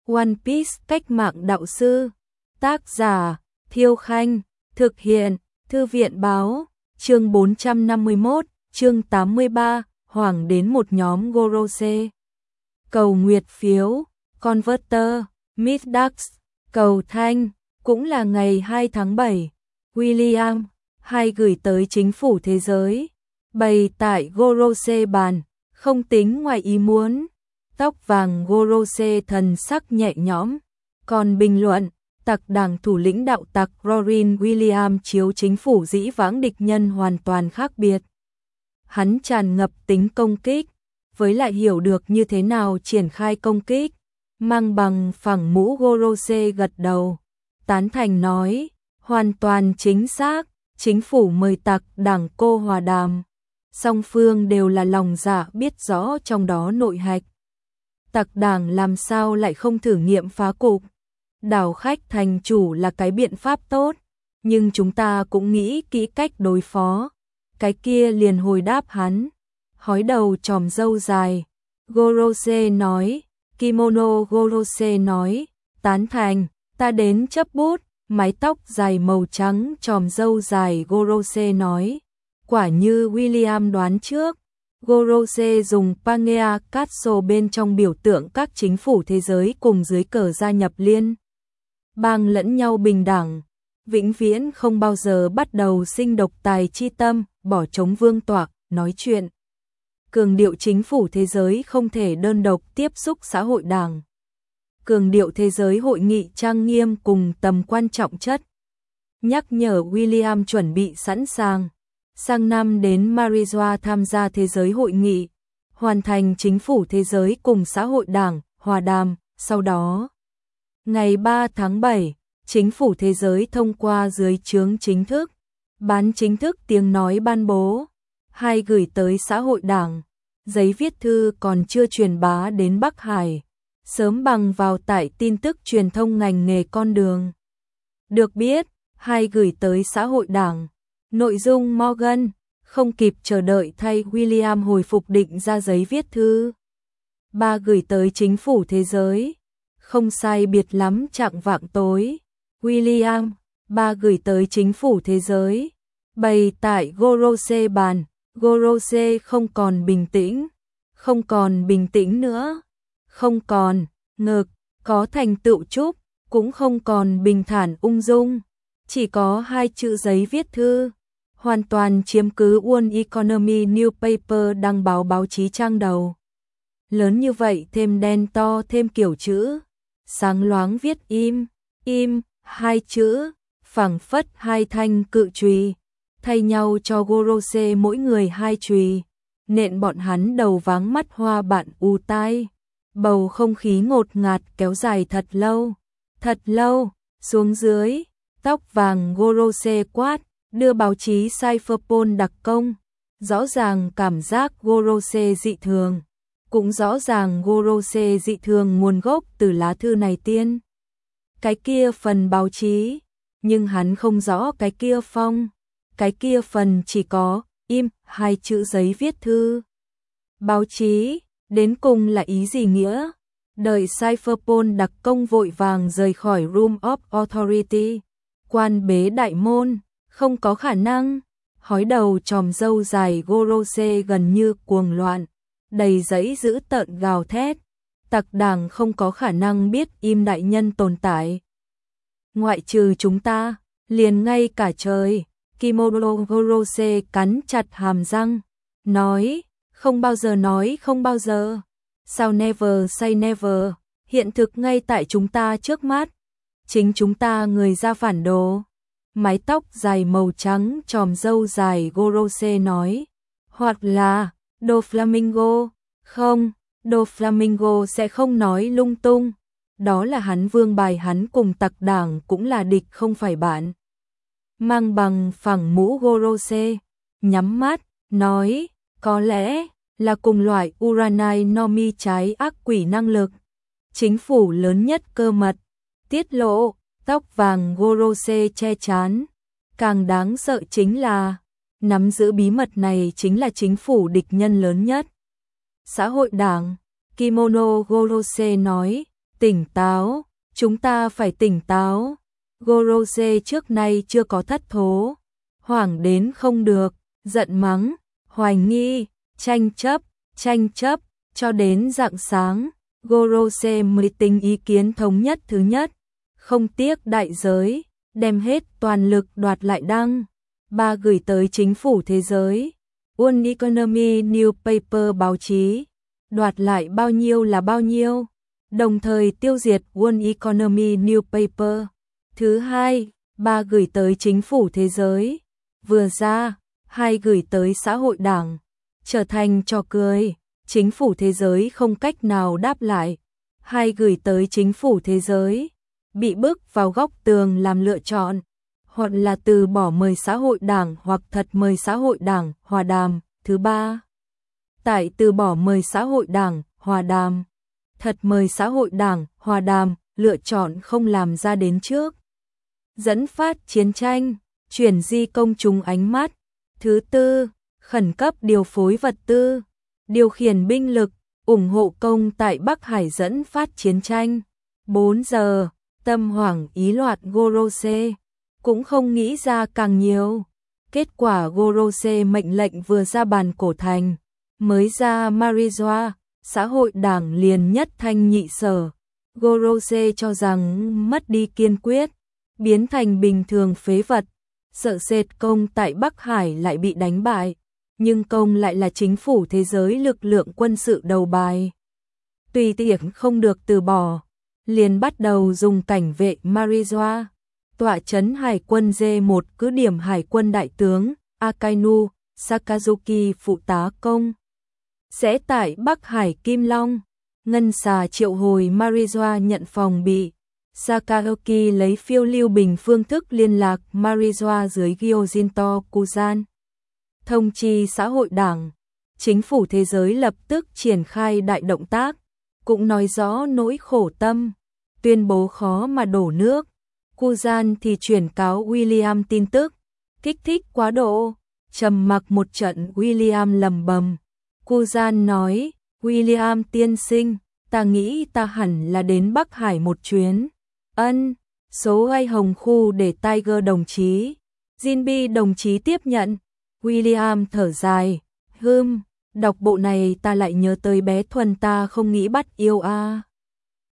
One Piece cách mạng đạo sư. Tác giả Thiêu Khanh. Thực hiện Thư viện Báo. Chương 451, chương 83, Hoàng đến một nhóm Gorose. Cầu nguyệt phiếu, Converter, Middax, cầu thanh, cũng là ngày 2 tháng 7. William, hay gửi tới chính phủ thế giới. Bày tại Gorose bàn, không tính ngoài ý muốn. Tóc vàng Gorose thần sắc nhẹ nhõm. Còn bình luận, tặc đảng thủ lĩnh đạo tặc Rorin William chiếu chính phủ dĩ vãng địch nhân hoàn toàn khác biệt. Hắn tràn ngập tính công kích, với lại hiểu được như thế nào triển khai công kích. Mang bằng phẳng mũ Gorose gật đầu, tán thành nói, hoàn toàn chính xác, chính phủ mời tặc đảng cô hòa đàm. Song phương đều là lòng dạ biết rõ trong đó nội hạch. Tặc đảng làm sao lại không thử nghiệm phá cục. Đảo khách thành chủ là cái biện pháp tốt, nhưng chúng ta cũng nghĩ kỹ cách đối phó. Cái kia liền hồi đáp hắn, hói đầu chòm râu dài. Gorose nói, kimono Gorose nói, tán thành, ta đến chấp bút. Mái tóc dài màu trắng chòm râu dài Gorose nói, quả như William đoán trước. Gorose dùng Pangea Castle bên trong biểu tượng các chính phủ thế giới cùng dưới cờ gia nhập liên bang lẫn nhau bình đẳng, vĩnh viễn không bao giờ bắt đầu sinh độc tài chi tâm, bỏ chống vương tọa, nói chuyện. Cường điệu chính phủ thế giới không thể đơn độc tiếp xúc xã hội đảng. Cường điệu thế giới hội nghị trang nghiêm cùng tầm quan trọng chất. Nhắc nhở William chuẩn bị sẵn sàng. Sang năm đến Marijoa tham gia thế giới hội nghị, hoàn thành chính phủ thế giới cùng xã hội đảng, hòa đàm, sau đó. Ngày 3 tháng 7, chính phủ thế giới thông qua dưới trướng chính thức, bán chính thức tiếng nói ban bố, hay gửi tới xã hội đảng, giấy viết thư còn chưa truyền bá đến Bắc Hải, sớm bằng vào tại tin tức truyền thông ngành nghề con đường. Được biết, hay gửi tới xã hội đảng. Nội dung Morgan, không kịp chờ đợi thay William hồi phục định ra giấy viết thư. 3 gửi tới chính phủ thế giới. Không sai biệt lắm chạng vạng tối. William, 3 gửi tới chính phủ thế giới. Bày tại Gorose bàn, Gorose không còn bình tĩnh. Không còn bình tĩnh nữa. Không còn, ngực, có thành tựu chút, cũng không còn bình thản ung dung. Chỉ có 2 chữ giấy viết thư. Hoàn toàn chiếm cứ World Economy Newspaper đăng báo báo chí trang đầu. Lớn như vậy thêm đen to thêm kiểu chữ. Sáng loáng viết im, 2 chữ, phảng phất 2 thanh cự chùy, thay nhau cho Gorose mỗi người 2 chùy, nện bọn hắn đầu váng mắt hoa bạn u tai. Bầu không khí ngột ngạt kéo dài thật lâu, xuống dưới, tóc vàng Gorose quát, đưa báo chí Cypherpol đặc công, rõ ràng cảm giác Gorose dị thường, cũng rõ ràng Gorose dị thường nguồn gốc từ lá thư này tiên. Cái kia phần báo chí, nhưng hắn không rõ cái kia phong, cái kia phần chỉ có, 2 chữ giấy viết thư. Báo chí, đến cùng là ý gì nghĩa? Đợi Cypherpol đặc công vội vàng rời khỏi Room of Authority, quan bế đại môn. Không có khả năng, hói đầu chòm râu dài Gorose gần như cuồng loạn, đầy giấy dữ tợn gào thét, tặc đảng không có khả năng biết im đại nhân tồn tại. Ngoại trừ chúng ta, liền ngay cả trời, Kimono Gorose cắn chặt hàm răng, nói không bao giờ, sao never say never, hiện thực ngay tại chúng ta trước mắt, chính chúng ta người ra phản đồ. Mái tóc dài màu trắng chòm râu dài Gorose nói, hoặc là, Doflamingo, không, Doflamingo sẽ không nói lung tung, đó là hắn vương bài, hắn cùng tặc đảng cũng là địch không phải bạn. Mang bằng phẳng mũ Gorose, nhắm mắt, nói, có lẽ là cùng loại Uranai Nomi trái ác quỷ năng lực, chính phủ lớn nhất cơ mật, tiết lộ. Tóc vàng Gorose che chán. Càng đáng sợ chính là, nắm giữ bí mật này chính là chính phủ địch nhân lớn nhất. Xã hội đảng, Kimono Gorose nói, Tỉnh táo, chúng ta phải tỉnh táo. Gorose trước nay chưa có thất thố, hoảng đến không được, giận mắng, hoài nghi, tranh chấp, cho đến rạng sáng, Gorose mới tính ý kiến thống nhất thứ nhất, không tiếc đại giới, đem hết toàn lực đoạt lại đăng. 3 gửi tới chính phủ thế giới, World Economy Newspaper báo chí, đoạt lại bao nhiêu là bao nhiêu, đồng thời tiêu diệt World Economy Newspaper. Thứ hai, 3 gửi tới chính phủ thế giới, vừa ra, 2 gửi tới xã hội đảng, trở thành trò cười, chính phủ thế giới không cách nào đáp lại, 2 gửi tới chính phủ thế giới, bị bức vào góc tường làm lựa chọn, hoặc là từ bỏ mời xã hội đảng hoặc thật mời xã hội đảng hòa đàm. Thứ ba, tại từ bỏ mời xã hội đảng hòa đàm, thật mời xã hội đảng hòa đàm, lựa chọn không làm ra đến trước. Dẫn phát chiến tranh, chuyển di công chúng ánh mắt. Thứ tư, khẩn cấp điều phối vật tư, điều khiển binh lực, ủng hộ công tại Bắc Hải dẫn phát chiến tranh. 4 giờ, tâm hoảng ý loạn Gorose, cũng không nghĩ ra càng nhiều. Kết quả Gorose mệnh lệnh vừa ra bàn cổ thành, mới ra Marijoa, xã hội đảng liền nhất thanh nhị sở. Gorose cho rằng mất đi kiên quyết, biến thành bình thường phế vật, sợ sệt công tại Bắc Hải lại bị đánh bại, nhưng công lại là chính phủ thế giới lực lượng quân sự đầu bài. Tùy tiện không được từ bỏ, liền bắt đầu dùng cảnh vệ Marijoa, tọa trấn hải quân D1 cứ điểm hải quân đại tướng Akainu Sakazuki phụ tá công. Sẽ tại Bắc Hải Kim Long, ngân xà triệu hồi Marijoa nhận phòng bị. Sakazuki lấy phiêu lưu bình phương thức liên lạc Marijoa dưới Gyojinto Kuzan. Thông chi xã hội đảng, chính phủ thế giới lập tức triển khai đại động tác, cũng nói rõ nỗi khổ tâm, tuyên bố khó mà đổ nước. Kuzan thì chuyển cáo William tin tức, kích thích quá độ, trầm mặc một trận. William lầm bầm. Kuzan nói, William tiên sinh, ta nghĩ ta hẳn là đến Bắc Hải một chuyến. Ân, số ai hồng khu để Tiger đồng chí. Jinbi đồng chí tiếp nhận. William thở dài, đọc bộ này ta lại nhớ tới bé Thuần ta không nghĩ bắt yêu a.